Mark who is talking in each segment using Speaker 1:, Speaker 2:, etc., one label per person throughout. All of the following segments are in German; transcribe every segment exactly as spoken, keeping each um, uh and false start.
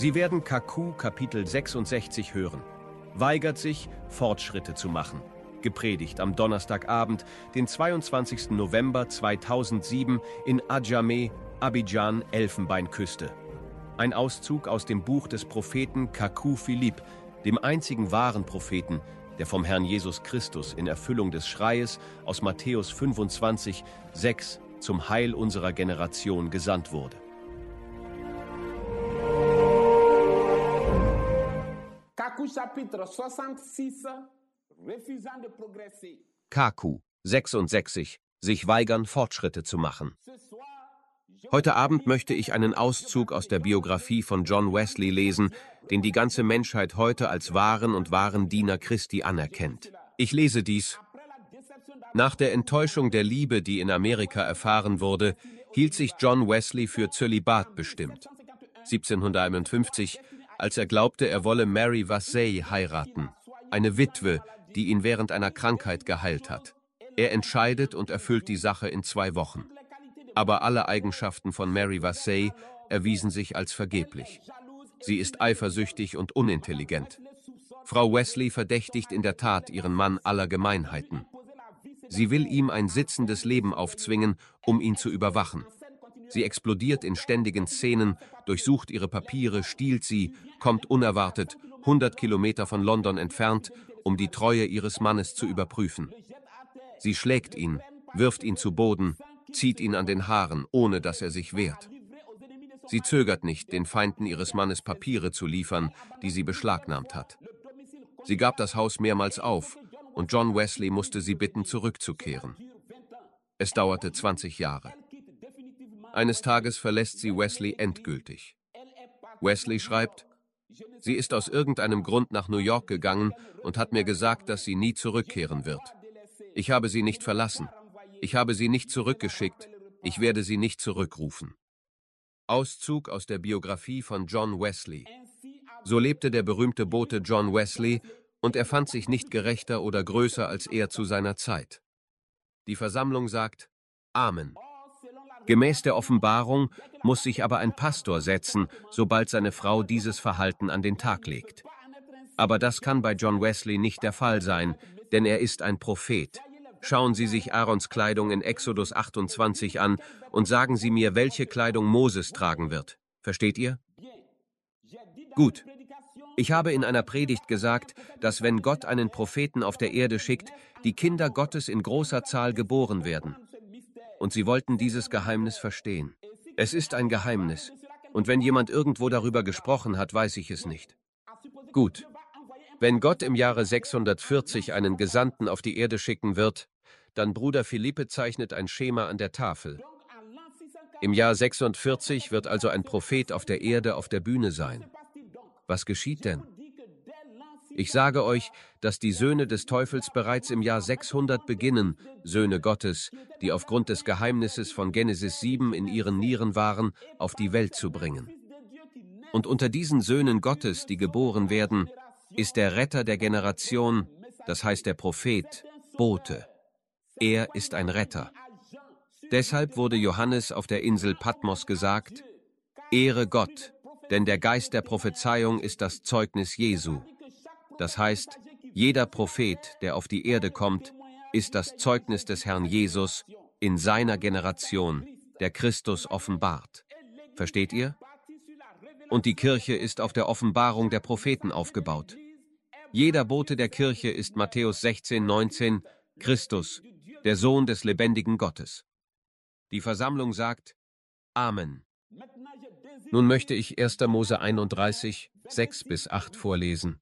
Speaker 1: Sie werden Kaku Kapitel sechsundsechzig hören. Weigert sich, Fortschritte zu machen. Gepredigt am Donnerstagabend, den zweiundzwanzigsten November zweitausendsieben in Adjamé, Abidjan, Elfenbeinküste. Ein Auszug aus dem Buch des Propheten Kaku Philipp, dem einzigen wahren Propheten, der vom Herrn Jesus Christus in Erfüllung des Schreies aus Matthäus fünfundzwanzig, sechs zum Heil unserer Generation gesandt wurde. Kaku sechsundsechzig, sich weigern, Fortschritte zu machen. Heute Abend möchte ich einen Auszug aus der Biografie von John Wesley lesen, den die ganze Menschheit heute als wahren und wahren Diener Christi anerkennt. Ich lese dies. Nach der Enttäuschung der Liebe, die in Amerika erfahren wurde, hielt sich John Wesley für Zölibat bestimmt. siebzehnhunderteinundfünfzig, als er glaubte, er wolle Mary Vassey heiraten, eine Witwe, die ihn während einer Krankheit geheilt hat. Er entscheidet und erfüllt die Sache in zwei Wochen. Aber alle Eigenschaften von Mary Vassey erwiesen sich als vergeblich. Sie ist eifersüchtig und unintelligent. Frau Wesley verdächtigt in der Tat ihren Mann aller Gemeinheiten. Sie will ihm ein sitzendes Leben aufzwingen, um ihn zu überwachen. Sie explodiert in ständigen Szenen, durchsucht ihre Papiere, stiehlt sie, kommt unerwartet, hundert Kilometer von London entfernt, um die Treue ihres Mannes zu überprüfen. Sie schlägt ihn, wirft ihn zu Boden, zieht ihn an den Haaren, ohne dass er sich wehrt. Sie zögert nicht, den Feinden ihres Mannes Papiere zu liefern, die sie beschlagnahmt hat. Sie gab das Haus mehrmals auf, und John Wesley musste sie bitten, zurückzukehren. Es dauerte zwanzig Jahre. Eines Tages verlässt sie Wesley endgültig. Wesley schreibt, sie ist aus irgendeinem Grund nach New York gegangen und hat mir gesagt, dass sie nie zurückkehren wird. Ich habe sie nicht verlassen. Ich habe sie nicht zurückgeschickt. Ich werde sie nicht zurückrufen. Auszug aus der Biografie von John Wesley. So lebte der berühmte Bote John Wesley, und er fand sich nicht gerechter oder größer als er zu seiner Zeit. Die Versammlung sagt Amen. Gemäß der Offenbarung muss sich aber ein Pastor setzen, sobald seine Frau dieses Verhalten an den Tag legt. Aber das kann bei John Wesley nicht der Fall sein, denn er ist ein Prophet. Schauen Sie sich Aarons Kleidung in Exodus achtundzwanzig an und sagen Sie mir, welche Kleidung Moses tragen wird. Versteht ihr? Gut. Ich habe in einer Predigt gesagt, dass wenn Gott einen Propheten auf der Erde schickt, die Kinder Gottes in großer Zahl geboren werden. Und Sie wollten dieses Geheimnis verstehen. Es ist ein Geheimnis. Und wenn jemand irgendwo darüber gesprochen hat, weiß ich es nicht. Gut. Wenn Gott im Jahre sechshundertvierzig einen Gesandten auf die Erde schicken wird, dann Bruder Philippe zeichnet ein Schema an der Tafel. Im Jahr sechsundvierzig wird also ein Prophet auf der Erde auf der Bühne sein. Was geschieht denn? Ich sage euch, dass die Söhne des Teufels bereits im Jahr sechshundert beginnen, Söhne Gottes, die aufgrund des Geheimnisses von Genesis sieben in ihren Nieren waren, auf die Welt zu bringen. Und unter diesen Söhnen Gottes, die geboren werden, ist der Retter der Generation, das heißt der Prophet, Bote. Er ist ein Retter. Deshalb wurde Johannes auf der Insel Patmos gesagt, Ehre Gott, denn der Geist der Prophezeiung ist das Zeugnis Jesu. Das heißt, jeder Prophet, der auf die Erde kommt, ist das Zeugnis des Herrn Jesus in seiner Generation, der Christus offenbart. Versteht ihr? Und die Kirche ist auf der Offenbarung der Propheten aufgebaut. Jeder Bote der Kirche ist Matthäus sechzehn, neunzehn, Christus, der Sohn des lebendigen Gottes. Die Versammlung sagt Amen. Nun möchte ich erster Mose einunddreißig, sechs bis acht vorlesen.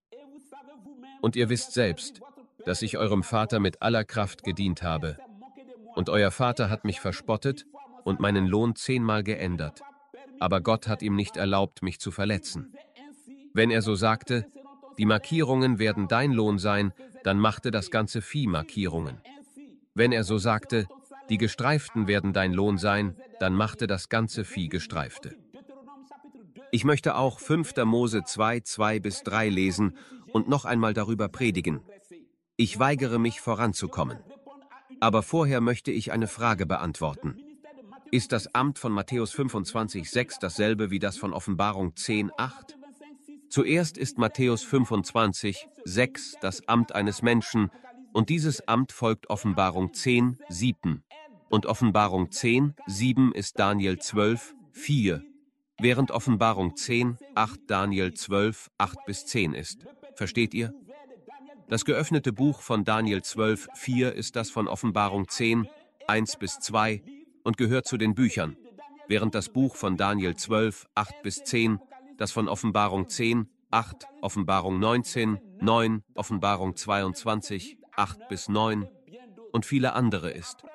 Speaker 1: Und ihr wisst selbst, dass ich eurem Vater mit aller Kraft gedient habe. Und euer Vater hat mich verspottet und meinen Lohn zehnmal geändert. Aber Gott hat ihm nicht erlaubt, mich zu verletzen. Wenn er so sagte, die Markierungen werden dein Lohn sein, dann machte das ganze Vieh Markierungen. Wenn er so sagte, die Gestreiften werden dein Lohn sein, dann machte das ganze Vieh Gestreifte. Ich möchte auch fünfter Mose zwei, zwei bis drei lesen und noch einmal darüber predigen. Ich weigere mich, voranzukommen. Aber vorher möchte ich eine Frage beantworten. Ist das Amt von Matthäus fünfundzwanzig, sechs dasselbe wie das von Offenbarung zehn, acht? Zuerst ist Matthäus fünfundzwanzig, sechs das Amt eines Menschen, und dieses Amt folgt Offenbarung zehn, sieben. Und Offenbarung zehn, sieben ist Daniel zwölf, vier, während Offenbarung zehn, acht Daniel zwölf, acht bis zehn ist. Versteht ihr? Das geöffnete Buch von Daniel zwölf, vier ist das von Offenbarung zehn, eins bis zwei und gehört zu den Büchern, während das Buch von Daniel zwölf, acht bis zehn, das von Offenbarung zehn, acht, Offenbarung neunzehn, neun, Offenbarung zweiundzwanzig, acht bis neun und viele andere ist.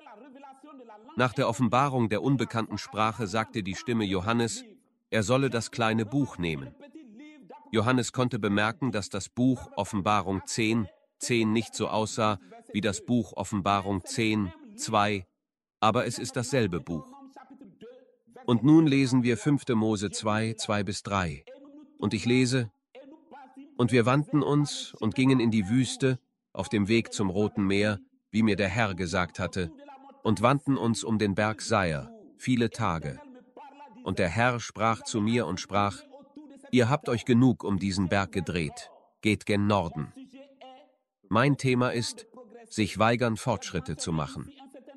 Speaker 1: Nach der Offenbarung der unbekannten Sprache sagte die Stimme Johannes, er solle das kleine Buch nehmen. Johannes konnte bemerken, dass das Buch Offenbarung zehn, zehn nicht so aussah wie das Buch Offenbarung zehn, zwei, aber es ist dasselbe Buch. Und nun lesen wir fünfte Mose zwei, zwei bis drei. Und ich lese, und wir wandten uns und gingen in die Wüste, auf dem Weg zum Roten Meer, wie mir der Herr gesagt hatte, und wandten uns um den Berg Seir, viele Tage. Und der Herr sprach zu mir und sprach, ihr habt euch genug um diesen Berg gedreht, geht gen Norden. Mein Thema ist, sich weigern, Fortschritte zu machen.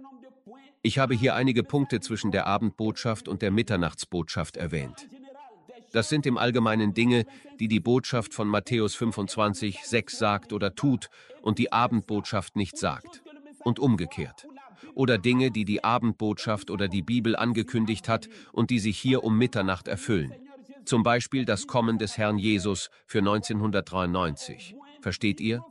Speaker 1: Ich habe hier einige Punkte zwischen der Abendbotschaft und der Mitternachtsbotschaft erwähnt. Das sind im Allgemeinen Dinge, die die Botschaft von Matthäus fünfundzwanzig, sechs sagt oder tut und die Abendbotschaft nicht sagt. Und umgekehrt. Oder Dinge, die die Abendbotschaft oder die Bibel angekündigt hat und die sich hier um Mitternacht erfüllen. Zum Beispiel das Kommen des Herrn Jesus für neunzehnhundertdreiundneunzig. Versteht ihr?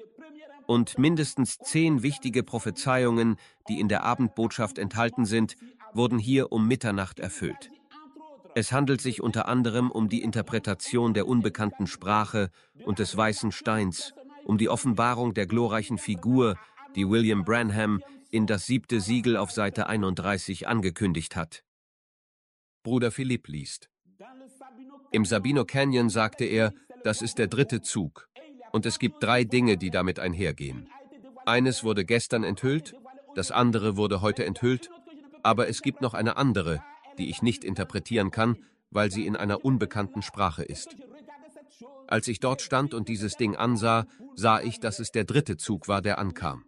Speaker 1: Und mindestens zehn wichtige Prophezeiungen, die in der Abendbotschaft enthalten sind, wurden hier um Mitternacht erfüllt. Es handelt sich unter anderem um die Interpretation der unbekannten Sprache und des weißen Steins, um die Offenbarung der glorreichen Figur, die William Branham in das siebte Siegel auf Seite einunddreißig angekündigt hat. Bruder Philipp liest. Im Sabino Canyon sagte er, das ist der dritte Zug. Und es gibt drei Dinge, die damit einhergehen. Eines wurde gestern enthüllt, das andere wurde heute enthüllt, aber es gibt noch eine andere, die ich nicht interpretieren kann, weil sie in einer unbekannten Sprache ist. Als ich dort stand und dieses Ding ansah, sah ich, dass es der dritte Zug war, der ankam.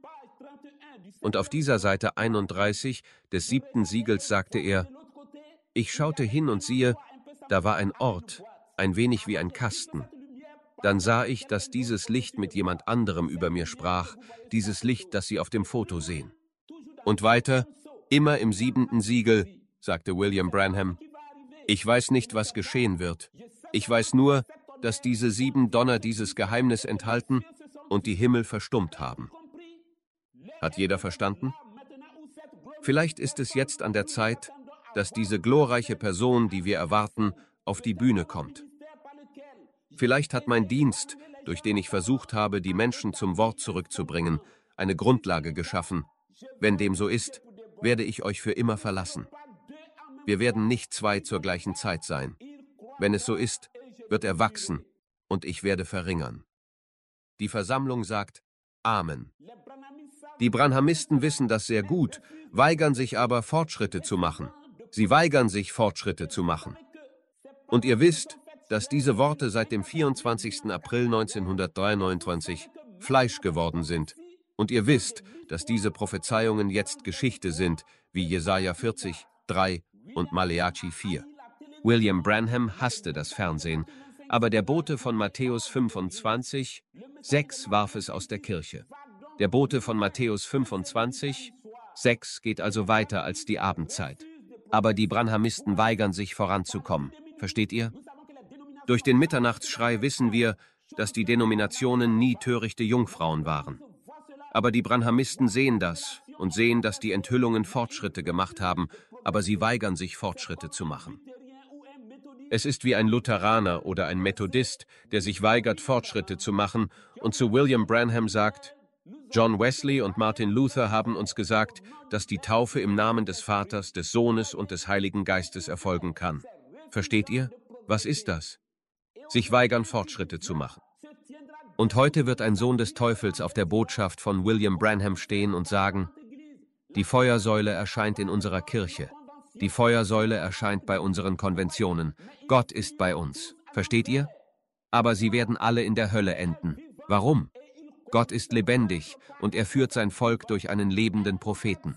Speaker 1: Und auf dieser Seite einunddreißig des siebten Siegels sagte er, ich schaute hin und siehe, da war ein Ort, ein wenig wie ein Kasten. Dann sah ich, dass dieses Licht mit jemand anderem über mir sprach, dieses Licht, das Sie auf dem Foto sehen. Und weiter, immer im siebenten Siegel, sagte William Branham, ich weiß nicht, was geschehen wird. Ich weiß nur, dass diese sieben Donner dieses Geheimnis enthalten und die Himmel verstummt haben. Hat jeder verstanden? Vielleicht ist es jetzt an der Zeit, dass diese glorreiche Person, die wir erwarten, auf die Bühne kommt. Vielleicht hat mein Dienst, durch den ich versucht habe, die Menschen zum Wort zurückzubringen, eine Grundlage geschaffen. Wenn dem so ist, werde ich euch für immer verlassen. Wir werden nicht zwei zur gleichen Zeit sein. Wenn es so ist, wird er wachsen und ich werde verringern. Die Versammlung sagt Amen. Die Branhamisten wissen das sehr gut, weigern sich aber, Fortschritte zu machen. Sie weigern sich, Fortschritte zu machen. Und ihr wisst, dass diese Worte seit dem vierundzwanzigsten April neunzehnhundertdreiundneunzig Fleisch geworden sind. Und ihr wisst, dass diese Prophezeiungen jetzt Geschichte sind, wie Jesaja vierzig, drei und Maleachi vier. William Branham hasste das Fernsehen, aber der Bote von Matthäus fünfundzwanzig, sechs warf es aus der Kirche. Der Bote von Matthäus fünfundzwanzig, sechs geht also weiter als die Abendzeit. Aber die Branhamisten weigern sich, voranzukommen. Versteht ihr? Durch den Mitternachtsschrei wissen wir, dass die Denominationen nie törichte Jungfrauen waren. Aber die Branhamisten sehen das und sehen, dass die Enthüllungen Fortschritte gemacht haben, aber sie weigern sich, Fortschritte zu machen. Es ist wie ein Lutheraner oder ein Methodist, der sich weigert, Fortschritte zu machen und zu William Branham sagt, John Wesley und Martin Luther haben uns gesagt, dass die Taufe im Namen des Vaters, des Sohnes und des Heiligen Geistes erfolgen kann. Versteht ihr? Was ist das? Sich weigern, Fortschritte zu machen. Und heute wird ein Sohn des Teufels auf der Botschaft von William Branham stehen und sagen, die Feuersäule erscheint in unserer Kirche. Die Feuersäule erscheint bei unseren Konventionen. Gott ist bei uns. Versteht ihr? Aber sie werden alle in der Hölle enden. Warum? Gott ist lebendig und er führt sein Volk durch einen lebenden Propheten.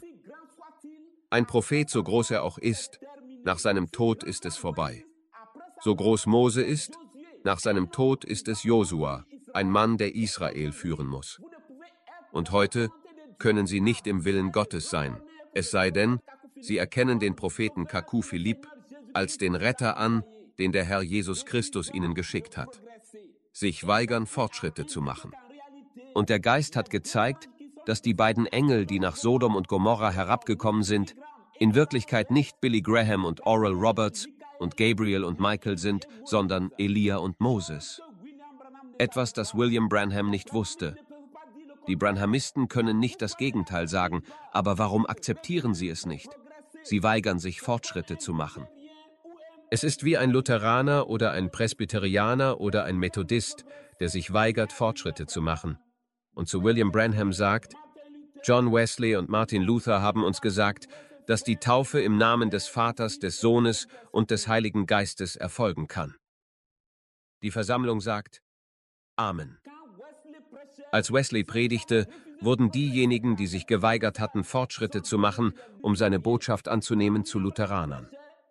Speaker 1: Ein Prophet, so groß er auch ist, nach seinem Tod ist es vorbei. So groß Mose ist, nach seinem Tod ist es Josua, ein Mann, der Israel führen muss. Und heute können sie nicht im Willen Gottes sein, es sei denn, sie erkennen den Propheten Kaku Philipp als den Retter an, den der Herr Jesus Christus ihnen geschickt hat. Sich weigern, Fortschritte zu machen. Und der Geist hat gezeigt, dass die beiden Engel, die nach Sodom und Gomorra herabgekommen sind, in Wirklichkeit nicht Billy Graham und Oral Roberts und Gabriel und Michael sind, sondern Elia und Moses. Etwas, das William Branham nicht wusste. Die Branhamisten können nicht das Gegenteil sagen, aber warum akzeptieren sie es nicht? Sie weigern sich, Fortschritte zu machen. Es ist wie ein Lutheraner oder ein Presbyterianer oder ein Methodist, der sich weigert, Fortschritte zu machen. Und zu William Branham sagt, John Wesley und Martin Luther haben uns gesagt, dass die Taufe im Namen des Vaters, des Sohnes und des Heiligen Geistes erfolgen kann. Die Versammlung sagt, Amen. Als Wesley predigte, wurden diejenigen, die sich geweigert hatten, Fortschritte zu machen, um seine Botschaft anzunehmen, zu Lutheranern.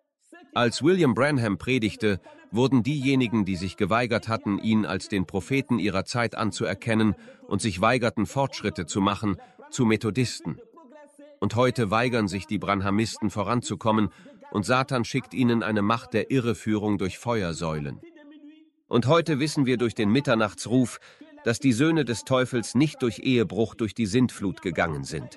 Speaker 1: Als William Branham predigte, wurden diejenigen, die sich geweigert hatten, ihn als den Propheten ihrer Zeit anzuerkennen und sich weigerten, Fortschritte zu machen, zu Methodisten. Und heute weigern sich die Branhamisten voranzukommen, und Satan schickt ihnen eine Macht der Irreführung durch Feuersäulen. Und heute wissen wir durch den Mitternachtsruf, dass die Söhne des Teufels nicht durch Ehebruch durch die Sintflut gegangen sind.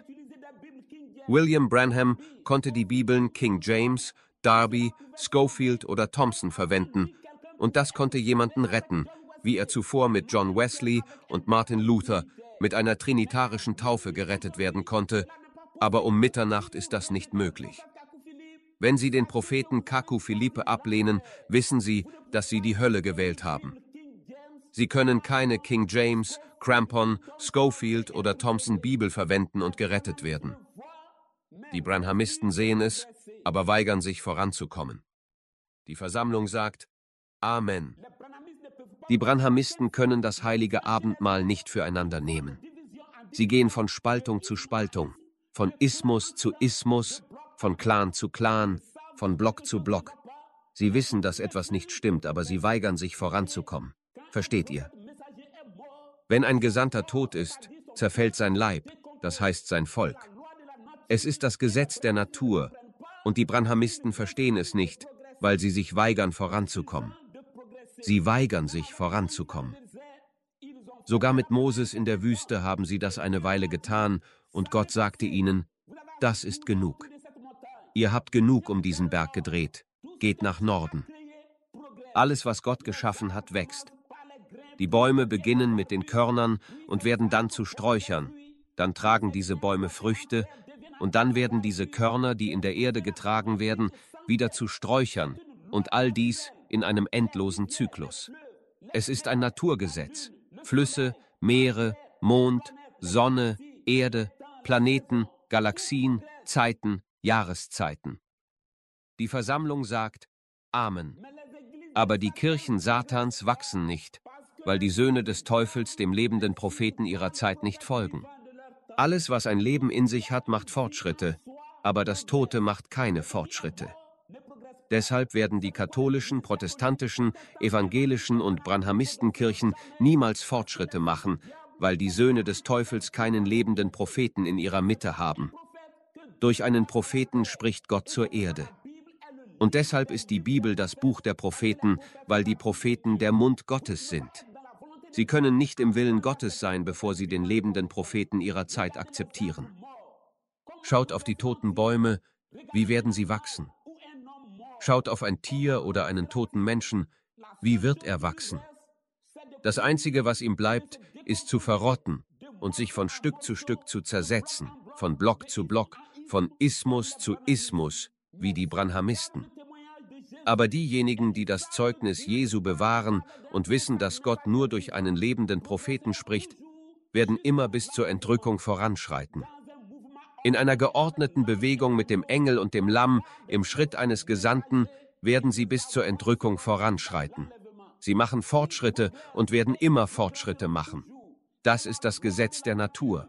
Speaker 1: William Branham konnte die Bibeln King James, Darby, Scofield oder Thompson verwenden, und das konnte jemanden retten, wie er zuvor mit John Wesley und Martin Luther mit einer trinitarischen Taufe gerettet werden konnte, aber um Mitternacht ist das nicht möglich. Wenn Sie den Propheten Kaku Philippe ablehnen, wissen Sie, dass Sie die Hölle gewählt haben. Sie können keine King James, Crampon, Scofield oder Thompson Bibel verwenden und gerettet werden. Die Branhamisten sehen es, aber weigern sich voranzukommen. Die Versammlung sagt, Amen. Die Branhamisten können das heilige Abendmahl nicht füreinander nehmen. Sie gehen von Spaltung zu Spaltung, von Ismus zu Ismus, von Clan zu Clan, von Block zu Block. Sie wissen, dass etwas nicht stimmt, aber sie weigern sich voranzukommen. Versteht ihr? Wenn ein Gesandter tot ist, zerfällt sein Leib, das heißt sein Volk. Es ist das Gesetz der Natur, und die Branhamisten verstehen es nicht, weil sie sich weigern, voranzukommen. Sie weigern sich, voranzukommen. Sogar mit Moses in der Wüste haben sie das eine Weile getan, und Gott sagte ihnen, das ist genug. Ihr habt genug um diesen Berg gedreht. Geht nach Norden. Alles, was Gott geschaffen hat, wächst. Die Bäume beginnen mit den Körnern und werden dann zu Sträuchern. Dann tragen diese Bäume Früchte, und dann werden diese Körner, die in der Erde getragen werden, wieder zu Sträuchern, und all dies in einem endlosen Zyklus. Es ist ein Naturgesetz. Flüsse, Meere, Mond, Sonne, Erde, Planeten, Galaxien, Zeiten, Jahreszeiten. Die Versammlung sagt Amen. Aber die Kirchen Satans wachsen nicht, weil die Söhne des Teufels dem lebenden Propheten ihrer Zeit nicht folgen. Alles, was ein Leben in sich hat, macht Fortschritte, aber das Tote macht keine Fortschritte. Deshalb werden die katholischen, protestantischen, evangelischen und Branhamistenkirchen niemals Fortschritte machen, weil die Söhne des Teufels keinen lebenden Propheten in ihrer Mitte haben. Durch einen Propheten spricht Gott zur Erde. Und deshalb ist die Bibel das Buch der Propheten, weil die Propheten der Mund Gottes sind. Sie können nicht im Willen Gottes sein, bevor sie den lebenden Propheten ihrer Zeit akzeptieren. Schaut auf die toten Bäume, wie werden sie wachsen? Schaut auf ein Tier oder einen toten Menschen, wie wird er wachsen? Das Einzige, was ihm bleibt, ist zu verrotten und sich von Stück zu Stück zu zersetzen, von Block zu Block, von Ismus zu Ismus, wie die Branhamisten. Aber diejenigen, die das Zeugnis Jesu bewahren und wissen, dass Gott nur durch einen lebenden Propheten spricht, werden immer bis zur Entrückung voranschreiten. In einer geordneten Bewegung mit dem Engel und dem Lamm, im Schritt eines Gesandten, werden sie bis zur Entrückung voranschreiten. Sie machen Fortschritte und werden immer Fortschritte machen. Das ist das Gesetz der Natur.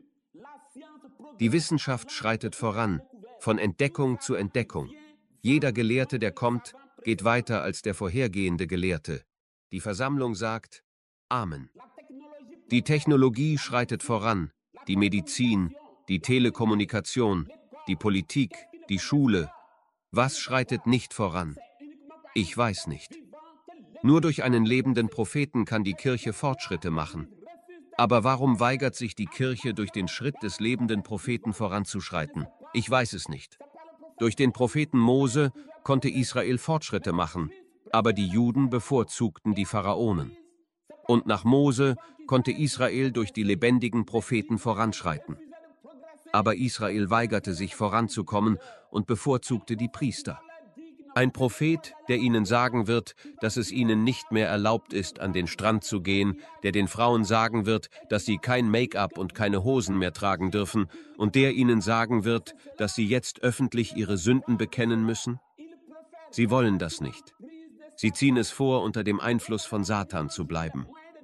Speaker 1: Die Wissenschaft schreitet voran, von Entdeckung zu Entdeckung. Jeder Gelehrte, der kommt, geht weiter als der vorhergehende Gelehrte. Die Versammlung sagt Amen. Die Technologie schreitet voran, die Medizin, die Telekommunikation, die Politik, die Schule. Was schreitet nicht voran? Ich weiß nicht. Nur durch einen lebenden Propheten kann die Kirche Fortschritte machen. Aber warum weigert sich die Kirche, durch den Schritt des lebenden Propheten voranzuschreiten? Ich weiß es nicht. Durch den Propheten Mose konnte Israel Fortschritte machen, aber die Juden bevorzugten die Pharaonen. Und nach Mose konnte Israel durch die lebendigen Propheten voranschreiten. Aber Israel weigerte sich voranzukommen und bevorzugte die Priester. Ein Prophet, der ihnen sagen wird, dass es ihnen nicht mehr erlaubt ist, an den Strand zu gehen, der den Frauen sagen wird, dass sie kein Make-up und keine Hosen mehr tragen dürfen und der ihnen sagen wird, dass sie jetzt öffentlich ihre Sünden bekennen müssen? Sie wollen das nicht. Sie ziehen es vor, unter dem Einfluss von Satan zu bleiben.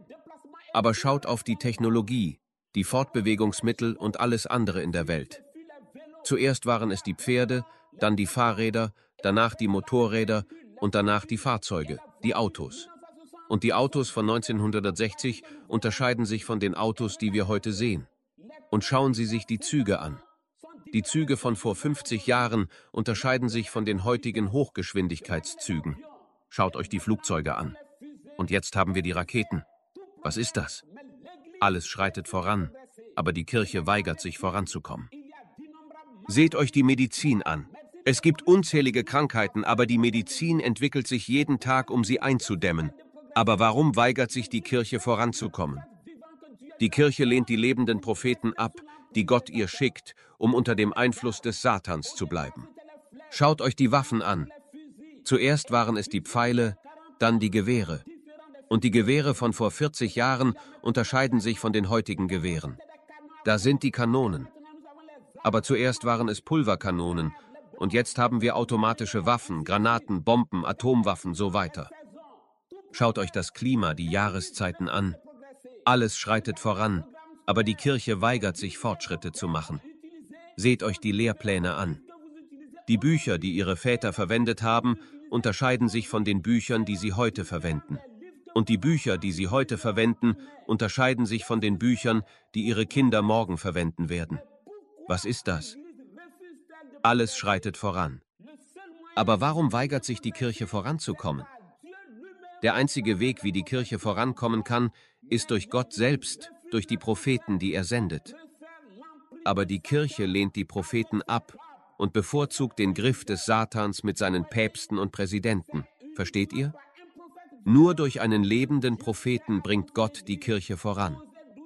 Speaker 1: Aber schaut auf die Technologie, die Fortbewegungsmittel und alles andere in der Welt. Zuerst waren es die Pferde, dann die Fahrräder, danach die Motorräder und danach die Fahrzeuge, die Autos. Und die Autos von neunzehnhundertsechzig unterscheiden sich von den Autos, die wir heute sehen. Und schauen Sie sich die Züge an. Die Züge von vor fünfzig Jahren unterscheiden sich von den heutigen Hochgeschwindigkeitszügen. Schaut euch die Flugzeuge an. Und jetzt haben wir die Raketen. Was ist das? Alles schreitet voran, aber die Kirche weigert sich voranzukommen. Seht euch die Medizin an. Es gibt unzählige Krankheiten, aber die Medizin entwickelt sich jeden Tag, um sie einzudämmen. Aber warum weigert sich die Kirche voranzukommen? Die Kirche lehnt die lebenden Propheten ab, die Gott ihr schickt, um unter dem Einfluss des Satans zu bleiben. Schaut euch die Waffen an. Zuerst waren es die Pfeile, dann die Gewehre. Und die Gewehre von vor vierzig Jahren unterscheiden sich von den heutigen Gewehren. Da sind die Kanonen. Aber zuerst waren es Pulverkanonen. Und jetzt haben wir automatische Waffen, Granaten, Bomben, Atomwaffen, so weiter. Schaut euch das Klima, die Jahreszeiten an. Alles schreitet voran, aber die Kirche weigert sich, Fortschritte zu machen. Seht euch die Lehrpläne an. Die Bücher, die ihre Väter verwendet haben, unterscheiden sich von den Büchern, die sie heute verwenden. Und die Bücher, die sie heute verwenden, unterscheiden sich von den Büchern, die ihre Kinder morgen verwenden werden. Was ist das? Alles schreitet voran. Aber warum weigert sich die Kirche voranzukommen? Der einzige Weg, wie die Kirche vorankommen kann, ist durch Gott selbst, durch die Propheten, die er sendet. Aber die Kirche lehnt die Propheten ab und bevorzugt den Griff des Satans mit seinen Päpsten und Präsidenten. Versteht ihr? Nur durch einen lebenden Propheten bringt Gott die Kirche voran.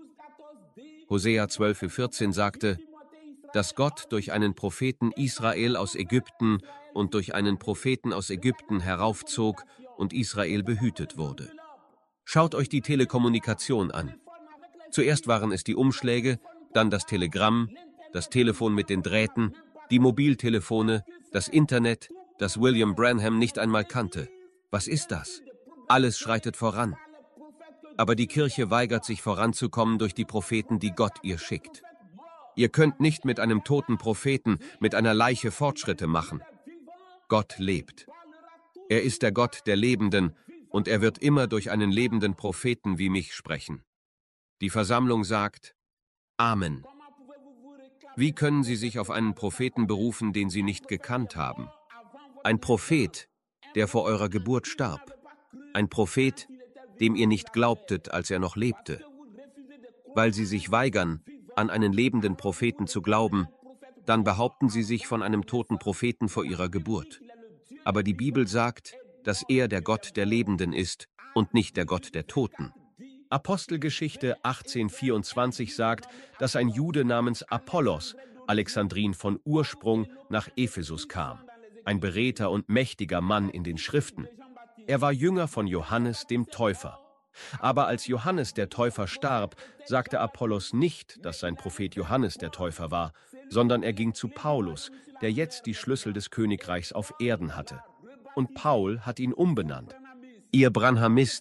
Speaker 1: Hosea zwölf vierzehn sagte, dass Gott durch einen Propheten Israel aus Ägypten und durch einen Propheten aus Ägypten heraufzog und Israel behütet wurde. Schaut euch die Telekommunikation an. Zuerst waren es die Umschläge, dann das Telegramm, das Telefon mit den Drähten, die Mobiltelefone, das Internet, das William Branham nicht einmal kannte. Was ist das? Alles schreitet voran. Aber die Kirche weigert sich voranzukommen durch die Propheten, die Gott ihr schickt. Ihr könnt nicht mit einem toten Propheten, mit einer Leiche Fortschritte machen. Gott lebt. Er ist der Gott der Lebenden und er wird immer durch einen lebenden Propheten wie mich sprechen. Die Versammlung sagt Amen. Wie können Sie sich auf einen Propheten berufen, den Sie nicht gekannt haben? Ein Prophet, der vor eurer Geburt starb. Ein Prophet, dem ihr nicht glaubtet, als er noch lebte. Weil Sie sich weigern, an einen lebenden Propheten zu glauben, dann behaupten Sie sich von einem toten Propheten vor ihrer Geburt. Aber die Bibel sagt, dass er der Gott der Lebenden ist und nicht der Gott der Toten. Apostelgeschichte achtzehn vierundzwanzig sagt, dass ein Jude namens Apollos, Alexandrin von Ursprung, nach Ephesus kam. Ein beredter und mächtiger Mann in den Schriften. Er war Jünger von Johannes dem Täufer. Aber als Johannes der Täufer starb, sagte Apollos nicht, dass sein Prophet Johannes der Täufer war, sondern er ging zu Paulus, der jetzt die Schlüssel des Königreichs auf Erden hatte. Und Paul hat ihn umbenannt. Ihr Branhamisten,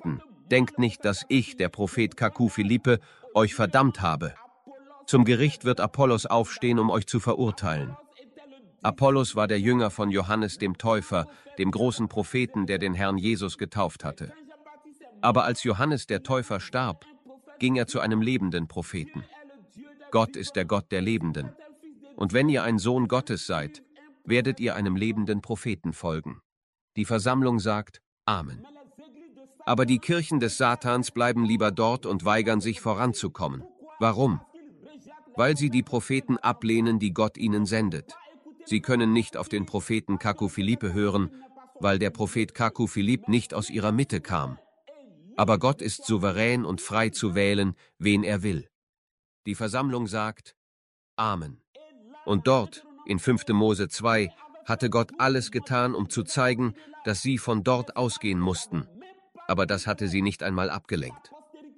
Speaker 1: Denkt nicht, dass ich, der Prophet Kaku Philippe, euch verdammt habe. Zum Gericht wird Apollos aufstehen, um euch zu verurteilen. Apollos war der Jünger von Johannes dem Täufer, dem großen Propheten, der den Herrn Jesus getauft hatte. Aber als Johannes der Täufer starb, ging er zu einem lebenden Propheten. Gott ist der Gott der Lebenden. Und wenn ihr ein Sohn Gottes seid, werdet ihr einem lebenden Propheten folgen. Die Versammlung sagt Amen. Aber die Kirchen des Satans bleiben lieber dort und weigern sich voranzukommen. Warum? Weil sie die Propheten ablehnen, die Gott ihnen sendet. Sie können nicht auf den Propheten Kaku Philippe hören, weil der Prophet Kaku Philippe nicht aus ihrer Mitte kam. Aber Gott ist souverän und frei zu wählen, wen er will. Die Versammlung sagt Amen. Und dort, in fünfter Mose zwei, hatte Gott alles getan, um zu zeigen, dass sie von dort ausgehen mussten. Aber das hatte sie nicht einmal abgelenkt.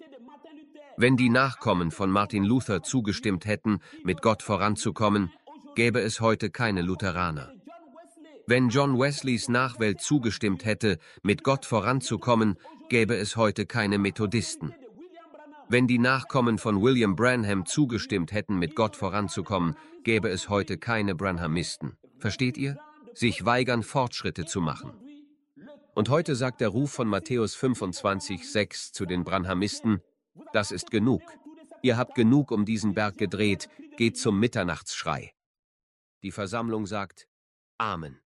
Speaker 1: Wenn die Nachkommen von Martin Luther zugestimmt hätten, mit Gott voranzukommen, gäbe es heute keine Lutheraner. Wenn John Wesleys Nachwelt zugestimmt hätte, mit Gott voranzukommen, gäbe es heute keine Methodisten. Wenn die Nachkommen von William Branham zugestimmt hätten, mit Gott voranzukommen, gäbe es heute keine Branhamisten. Versteht ihr? Sich weigern, Fortschritte zu machen. Und heute sagt der Ruf von Matthäus fünfundzwanzig, sechs zu den Branhamisten, das ist genug. Ihr habt genug um diesen Berg gedreht, geht zum Mitternachtsschrei. Die Versammlung sagt Amen.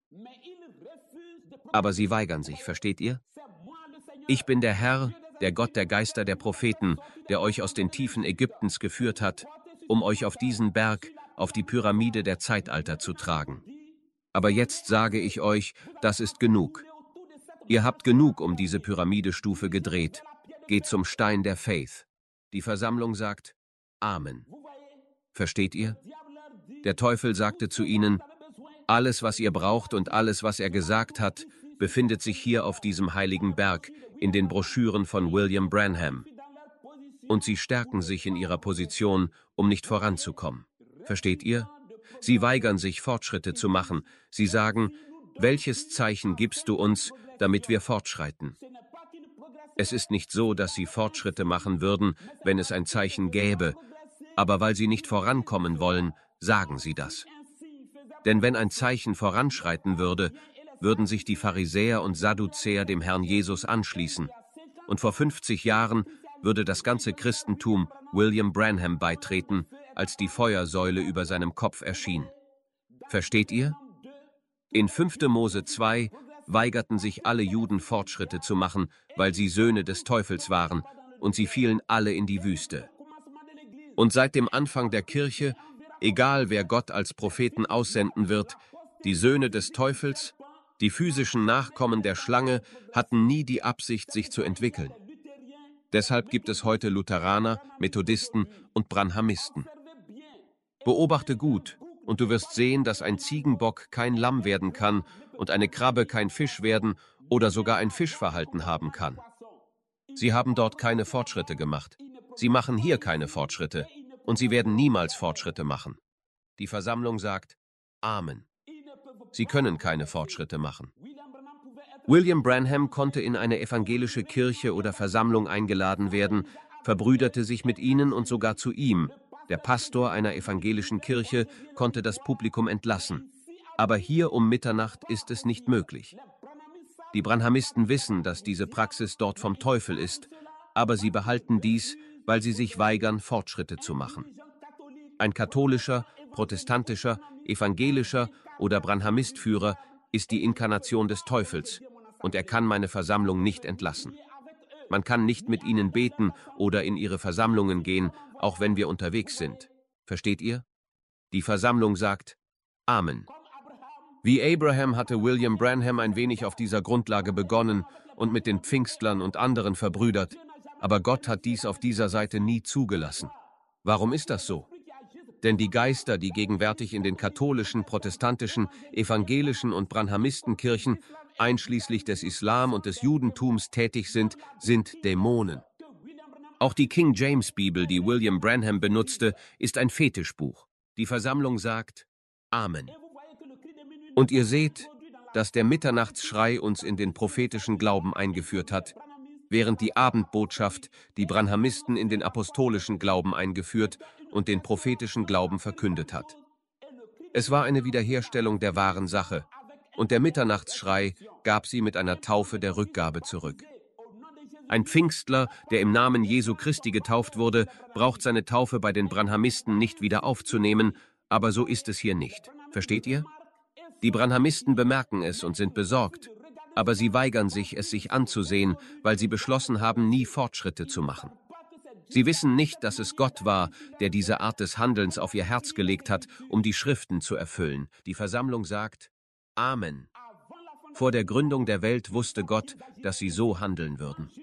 Speaker 1: Aber sie weigern sich, versteht ihr? Ich bin der Herr, der Gott der Geister der Propheten, der euch aus den Tiefen Ägyptens geführt hat, um euch auf diesen Berg, auf die Pyramide der Zeitalter zu tragen. Aber jetzt sage ich euch, das ist genug. Ihr habt genug um diese Pyramidestufe gedreht. Geht zum Stein der Faith. Die Versammlung sagt Amen. Versteht ihr? Der Teufel sagte zu ihnen, alles, was ihr braucht und alles, was er gesagt hat, befindet sich hier auf diesem heiligen Berg, in den Broschüren von William Branham. Und sie stärken sich in ihrer Position, um nicht voranzukommen. Versteht ihr? Sie weigern sich, Fortschritte zu machen. Sie sagen, welches Zeichen gibst du uns, damit wir fortschreiten? Es ist nicht so, dass sie Fortschritte machen würden, wenn es ein Zeichen gäbe, aber weil sie nicht vorankommen wollen, sagen sie das. Denn wenn ein Zeichen voranschreiten würde, würden sich die Pharisäer und Sadduzäer dem Herrn Jesus anschließen. Und vor fünfzig Jahren würde das ganze Christentum William Branham beitreten, als die Feuersäule über seinem Kopf erschien. Versteht ihr? In fünfter Mose zwei weigerten sich alle Juden Fortschritte zu machen, weil sie Söhne des Teufels waren, und sie fielen alle in die Wüste. Und seit dem Anfang der Kirche, egal wer Gott als Propheten aussenden wird, die Söhne des Teufels, die physischen Nachkommen der Schlange, hatten nie die Absicht, sich zu entwickeln. Deshalb gibt es heute Lutheraner, Methodisten und Branhamisten. Beobachte gut, und du wirst sehen, dass ein Ziegenbock kein Lamm werden kann und eine Krabbe kein Fisch werden oder sogar ein Fischverhalten haben kann. Sie haben dort keine Fortschritte gemacht. Sie machen hier keine Fortschritte. Und sie werden niemals Fortschritte machen. Die Versammlung sagt Amen. Sie können keine Fortschritte machen. William Branham konnte in eine evangelische Kirche oder Versammlung eingeladen werden, verbrüderte sich mit ihnen und sogar zu ihm. Der Pastor einer evangelischen Kirche konnte das Publikum entlassen. Aber hier um Mitternacht ist es nicht möglich. Die Branhamisten wissen, dass diese Praxis dort vom Teufel ist, aber sie behalten dies, weil sie sich weigern, Fortschritte zu machen. Ein katholischer, protestantischer, evangelischer oder Branhamistführer ist die Inkarnation des Teufels, und er kann meine Versammlung nicht entlassen. Man kann nicht mit ihnen beten oder in ihre Versammlungen gehen, auch wenn wir unterwegs sind. Versteht ihr? Die Versammlung sagt Amen. Wie Abraham hatte William Branham ein wenig auf dieser Grundlage begonnen und mit den Pfingstlern und anderen verbrüdert, aber Gott hat dies auf dieser Seite nie zugelassen. Warum ist das so? Denn die Geister, die gegenwärtig in den katholischen, protestantischen, evangelischen und Branhamistenkirchen, einschließlich des Islam und des Judentums tätig sind, sind Dämonen. Auch die King James Bibel, die William Branham benutzte, ist ein Fetischbuch. Die Versammlung sagt Amen. Und ihr seht, dass der Mitternachtsschrei uns in den prophetischen Glauben eingeführt hat. während die Abendbotschaft die Branhamisten in den apostolischen Glauben eingeführt und den prophetischen Glauben verkündet hat. Es war eine Wiederherstellung der wahren Sache, und der Mitternachtsschrei gab sie mit einer Taufe der Rückgabe zurück. Ein Pfingstler, der im Namen Jesu Christi getauft wurde, braucht seine Taufe bei den Branhamisten nicht wieder aufzunehmen, aber so ist es hier nicht. Versteht ihr? Die Branhamisten bemerken es und sind besorgt, aber sie weigern sich, es sich anzusehen, weil sie beschlossen haben, nie Fortschritte zu machen. Sie wissen nicht, dass es Gott war, der diese Art des Handelns auf ihr Herz gelegt hat, um die Schriften zu erfüllen. Die Versammlung sagt: Amen. Vor der Gründung der Welt wusste Gott, dass sie so handeln würden.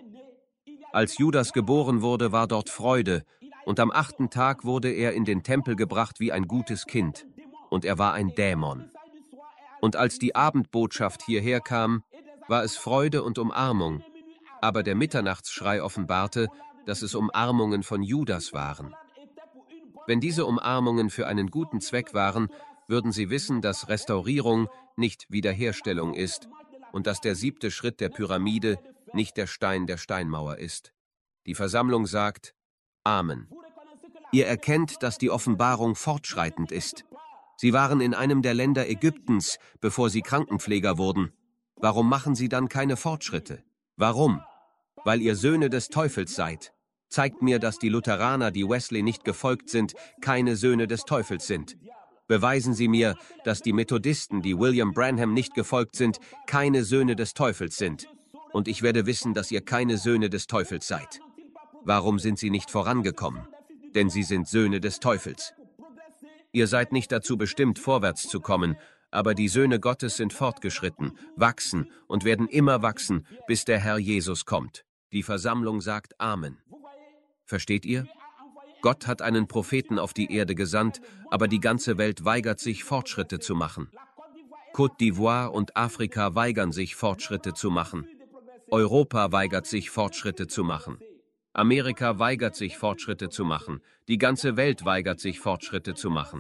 Speaker 1: Als Judas geboren wurde, war dort Freude, und am achten Tag wurde er in den Tempel gebracht wie ein gutes Kind, und er war ein Dämon. Und als die Abendbotschaft hierher kam, war es Freude und Umarmung, aber der Mitternachtsschrei offenbarte, dass es Umarmungen von Judas waren. Wenn diese Umarmungen für einen guten Zweck waren, würden sie wissen, dass Restaurierung nicht Wiederherstellung ist und dass der siebte Schritt der Pyramide nicht der Stein der Steinmauer ist. Die Versammlung sagt: Amen. Ihr erkennt, dass die Offenbarung fortschreitend ist. Sie waren in einem der Länder Ägyptens, bevor sie Krankenpfleger wurden. Warum machen sie dann keine Fortschritte? Warum? Weil ihr Söhne des Teufels seid. Zeigt mir, dass die Lutheraner, die Wesley nicht gefolgt sind, keine Söhne des Teufels sind. Beweisen Sie mir, dass die Methodisten, die William Branham nicht gefolgt sind, keine Söhne des Teufels sind. Und ich werde wissen, dass ihr keine Söhne des Teufels seid. Warum sind sie nicht vorangekommen? Denn sie sind Söhne des Teufels. Ihr seid nicht dazu bestimmt, vorwärts zu kommen, aber die Söhne Gottes sind fortgeschritten, wachsen und werden immer wachsen, bis der Herr Jesus kommt. Die Versammlung sagt Amen. Versteht ihr? Gott hat einen Propheten auf die Erde gesandt, aber die ganze Welt weigert sich, Fortschritte zu machen. Côte d'Ivoire und Afrika weigern sich, Fortschritte zu machen. Europa weigert sich, Fortschritte zu machen. Amerika weigert sich, Fortschritte zu machen. Die ganze Welt weigert sich, Fortschritte zu machen.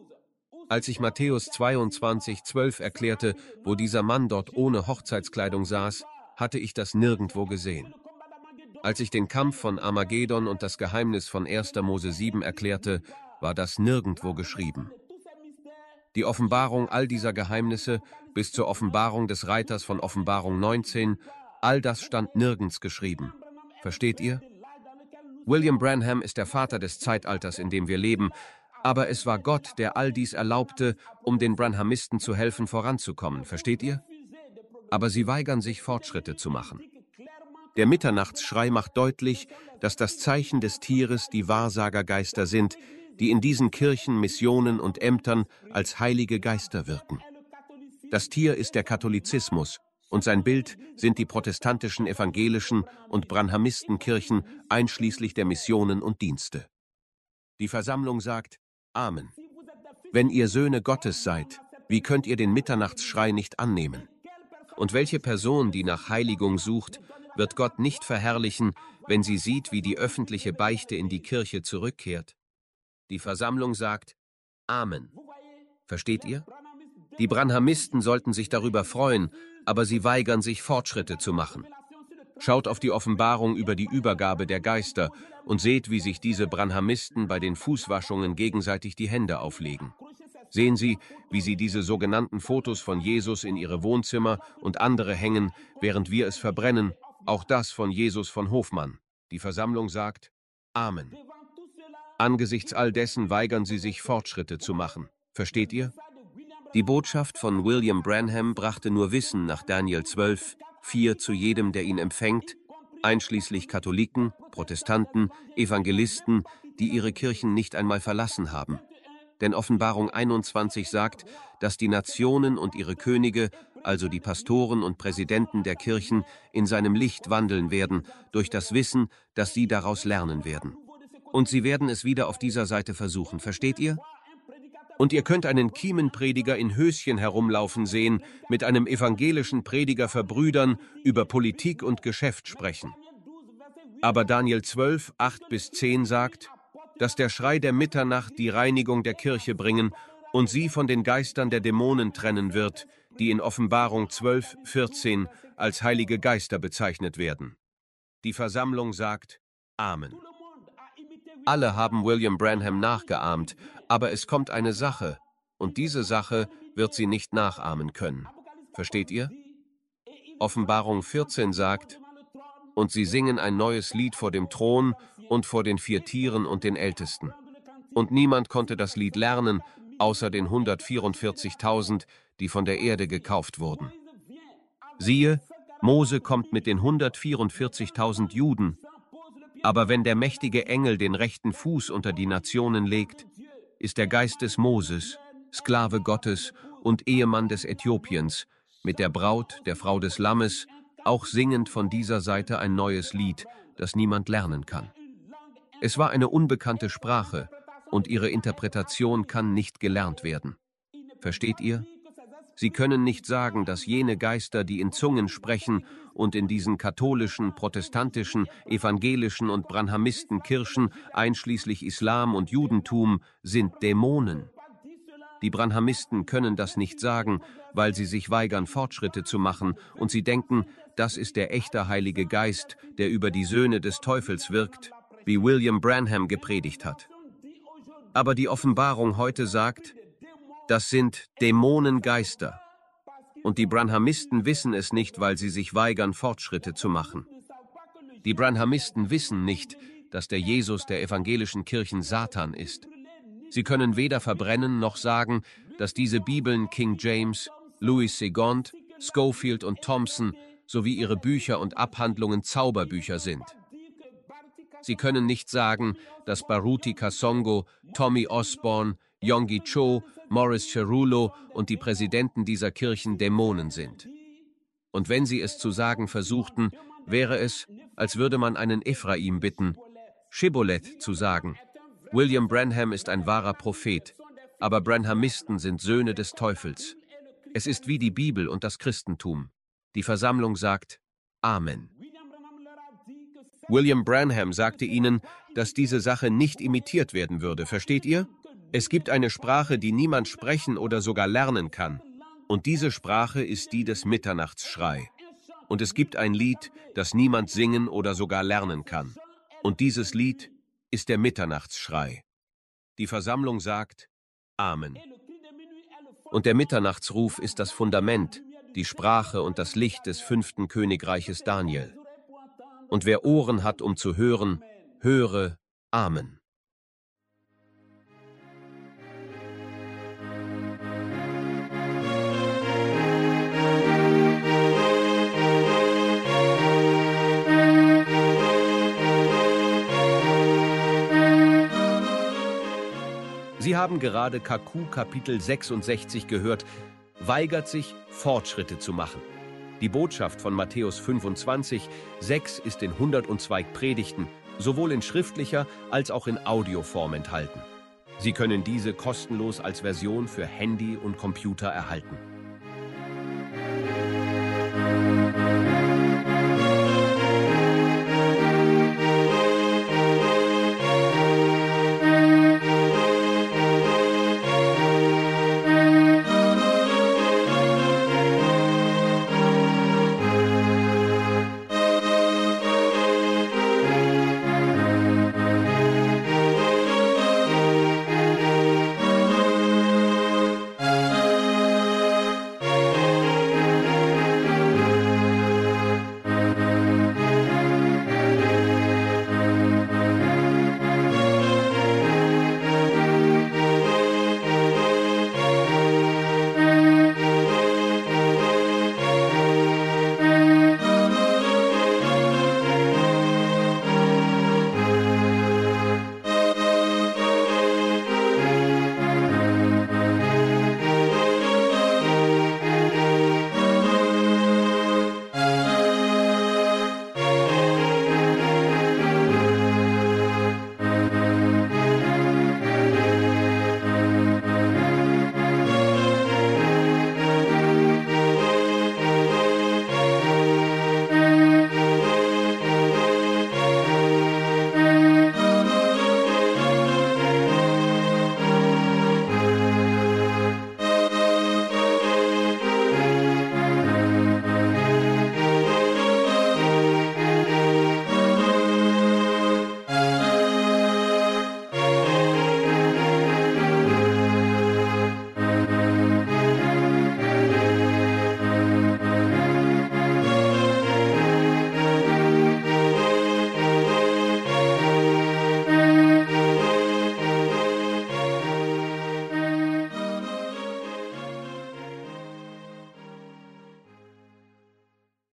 Speaker 1: Als ich Matthäus zweiundzwanzig, zwölf erklärte, wo dieser Mann dort ohne Hochzeitskleidung saß, hatte ich das nirgendwo gesehen. Als ich den Kampf von Armageddon und das Geheimnis von erster Mose sieben erklärte, war das nirgendwo geschrieben. Die Offenbarung all dieser Geheimnisse bis zur Offenbarung des Reiters von Offenbarung neunzehn, all das stand nirgends geschrieben. Versteht ihr? William Branham ist der Vater des Zeitalters, in dem wir leben, aber es war Gott, der all dies erlaubte, um den Branhamisten zu helfen, voranzukommen. Versteht ihr? Aber sie weigern sich, Fortschritte zu machen. Der Mitternachtsschrei macht deutlich, dass das Zeichen des Tieres die Wahrsagergeister sind, die in diesen Kirchen, Missionen und Ämtern als heilige Geister wirken. Das Tier ist der Katholizismus und sein Bild sind die protestantischen, evangelischen und Branhamistenkirchen, einschließlich der Missionen und Dienste. Die Versammlung sagt Amen. Wenn ihr Söhne Gottes seid, wie könnt ihr den Mitternachtsschrei nicht annehmen? Und welche Person, die nach Heiligung sucht, wird Gott nicht verherrlichen, wenn sie sieht, wie die öffentliche Beichte in die Kirche zurückkehrt? Die Versammlung sagt Amen. Versteht ihr? Die Branhamisten sollten sich darüber freuen, aber sie weigern sich, Fortschritte zu machen. Schaut auf die Offenbarung über die Übergabe der Geister und seht, wie sich diese Branhamisten bei den Fußwaschungen gegenseitig die Hände auflegen. Sehen Sie, wie sie diese sogenannten Fotos von Jesus in ihre Wohnzimmer und andere hängen, während wir es verbrennen, auch das von Jesus von Hofmann. Die Versammlung sagt Amen. Angesichts all dessen weigern sie sich, Fortschritte zu machen. Versteht ihr? Die Botschaft von William Branham brachte nur Wissen nach Daniel zwölf, vier zu jedem, der ihn empfängt, einschließlich Katholiken, Protestanten, Evangelisten, die ihre Kirchen nicht einmal verlassen haben. Denn Offenbarung einundzwanzig sagt, dass die Nationen und ihre Könige, also die Pastoren und Präsidenten der Kirchen, in seinem Licht wandeln werden, durch das Wissen, das sie daraus lernen werden. Und sie werden es wieder auf dieser Seite versuchen, versteht ihr? Und ihr könnt einen Kiemenprediger in Höschen herumlaufen sehen, mit einem evangelischen Prediger verbrüdern, über Politik und Geschäft sprechen. Aber Daniel zwölf, acht bis zehn sagt, dass der Schrei der Mitternacht die Reinigung der Kirche bringen und sie von den Geistern der Dämonen trennen wird, die in Offenbarung zwölf, vierzehn als heilige Geister bezeichnet werden. Die Versammlung sagt Amen. Alle haben William Branham nachgeahmt, aber es kommt eine Sache, und diese Sache wird sie nicht nachahmen können. Versteht ihr? Offenbarung vierzehn sagt, und sie singen ein neues Lied vor dem Thron und vor den vier Tieren und den Ältesten. Und niemand konnte das Lied lernen, außer den hundertvierundvierzigtausend, die von der Erde gekauft wurden. Siehe, Mose kommt mit den hundertvierundvierzigtausend Juden, aber wenn der mächtige Engel den rechten Fuß unter die Nationen legt, ist der Geist des Moses, Sklave Gottes und Ehemann des Äthiopiens, mit der Braut, der Frau des Lammes, auch singend von dieser Seite ein neues Lied, das niemand lernen kann. Es war eine unbekannte Sprache, und ihre Interpretation kann nicht gelernt werden. Versteht ihr? Sie können nicht sagen, dass jene Geister, die in Zungen sprechen und in diesen katholischen, protestantischen, evangelischen und Branhamisten-Kirchen, einschließlich Islam und Judentum, sind Dämonen. Die Branhamisten können das nicht sagen, weil sie sich weigern, Fortschritte zu machen, und sie denken, das ist der echte Heilige Geist, der über die Söhne des Teufels wirkt, wie William Branham gepredigt hat. Aber die Offenbarung heute sagt, das sind Dämonengeister. Und die Branhamisten wissen es nicht, weil sie sich weigern, Fortschritte zu machen. Die Branhamisten wissen nicht, dass der Jesus der evangelischen Kirchen Satan ist. Sie können weder verbrennen noch sagen, dass diese Bibeln King James, Louis Segond, Scofield und Thompson sowie ihre Bücher und Abhandlungen Zauberbücher sind. Sie können nicht sagen, dass Baruti Kasongo, Tommy Osborne, Yonggi Cho, Morris Cerullo und die Präsidenten dieser Kirchen Dämonen sind. Und wenn sie es zu sagen versuchten, wäre es, als würde man einen Ephraim bitten, Shibboleth zu sagen. William Branham ist ein wahrer Prophet, aber Branhamisten sind Söhne des Teufels. Es ist wie die Bibel und das Christentum. Die Versammlung sagt Amen. William Branham sagte ihnen, dass diese Sache nicht imitiert werden würde, versteht ihr? Es gibt eine Sprache, die niemand sprechen oder sogar lernen kann. Und diese Sprache ist die des Mitternachtsschrei. Und es gibt ein Lied, das niemand singen oder sogar lernen kann. Und dieses Lied ist der Mitternachtsschrei. Die Versammlung sagt Amen. Und der Mitternachtsruf ist das Fundament, die Sprache und das Licht des fünften Königreiches Daniel. Und wer Ohren hat, um zu hören, höre Amen. Sie haben gerade K Q Kapitel sechsundsechzig gehört, weigert sich, Fortschritte zu machen. Die Botschaft von Matthäus fünfundzwanzig, sechs ist in hundertzwei Predigten, sowohl in schriftlicher als auch in Audioform enthalten. Sie können diese kostenlos als Version für Handy und Computer erhalten.